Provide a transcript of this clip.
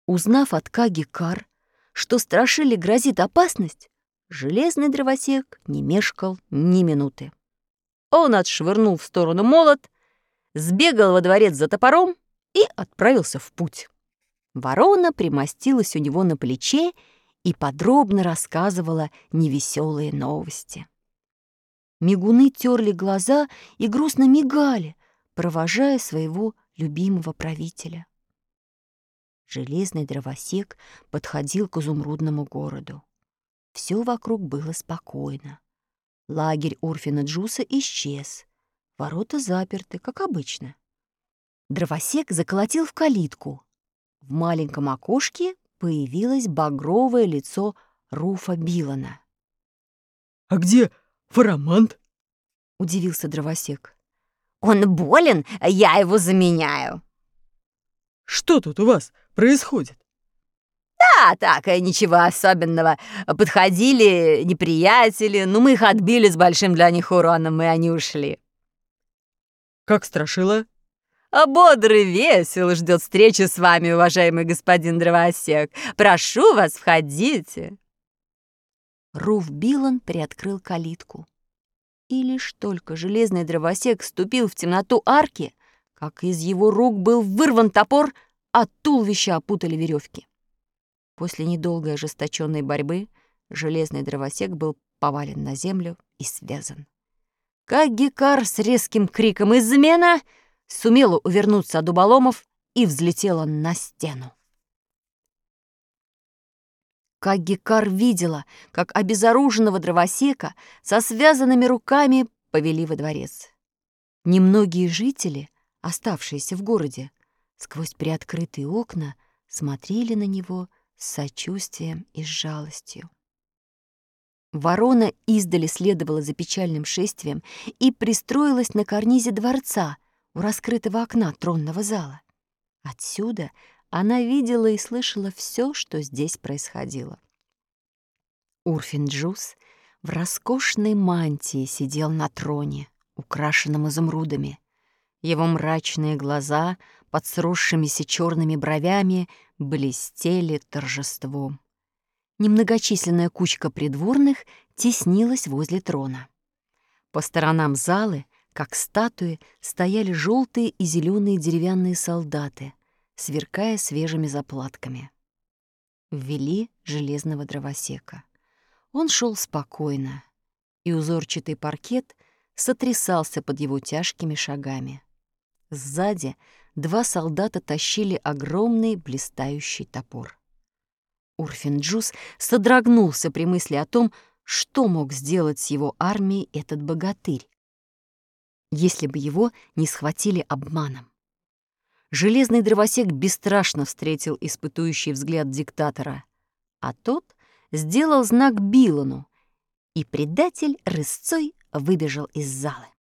Узнав от Каги Кар, что Страшиле грозит опасность, железный дровосек не мешкал ни минуты. Он отшвырнул в сторону молот, сбегал во дворец за топором и отправился в путь. Ворона примостилась у него на плече и подробно рассказывала невеселые новости. Мигуны терли глаза и грустно мигали, провожая своего любимого правителя. Железный дровосек подходил к изумрудному городу. Все вокруг было спокойно. Лагерь Урфина Джуса исчез. Ворота заперты, как обычно. Дровосек заколотил в калитку. В маленьком окошке появилось багровое лицо Руфа Билана. «А где Фарамант?» — удивился дровосек. «Он болен, я его заменяю». «Что тут у вас происходит?» «Да, так, ничего особенного. Подходили неприятели, но мы их отбили с большим для них уроном, и они ушли». «Как Страшила?» «Бодро и весело ждет встречи с вами, уважаемый господин дровосек. Прошу вас, входите». Руф Билан приоткрыл калитку. И лишь только железный дровосек вступил в темноту арки, как из его рук был вырван топор, а туловища опутали веревки. После недолгой ожесточенной борьбы железный дровосек был повален на землю и связан. Каги Кар с резким криком «Измена!» сумела увернуться от дуболомов и взлетела на стену. Каги Кар видела, как обезоруженного дровосека со связанными руками повели во дворец. Немногие жители, оставшиеся в городе, сквозь приоткрытые окна смотрели на него с сочувствием и с жалостью. Ворона издали следовала за печальным шествием и пристроилась на карнизе дворца у раскрытого окна тронного зала. Отсюда она видела и слышала все, что здесь происходило. Урфин Джус в роскошной мантии сидел на троне, украшенном изумрудами. Его мрачные глаза под сросшимися черными бровями блестели торжеством. Немногочисленная кучка придворных теснилась возле трона. По сторонам залы, как статуи, стояли желтые и зеленые деревянные солдаты, сверкая свежими заплатками. Ввели железного дровосека. Он шел спокойно, и узорчатый паркет сотрясался под его тяжкими шагами. Сзади 2 солдата тащили огромный блистающий топор. Урфин Джус содрогнулся при мысли о том, что мог сделать с его армией этот богатырь, если бы его не схватили обманом. Железный дровосек бесстрашно встретил испытующий взгляд диктатора, а тот сделал знак Билану, и предатель рысцой выбежал из зала.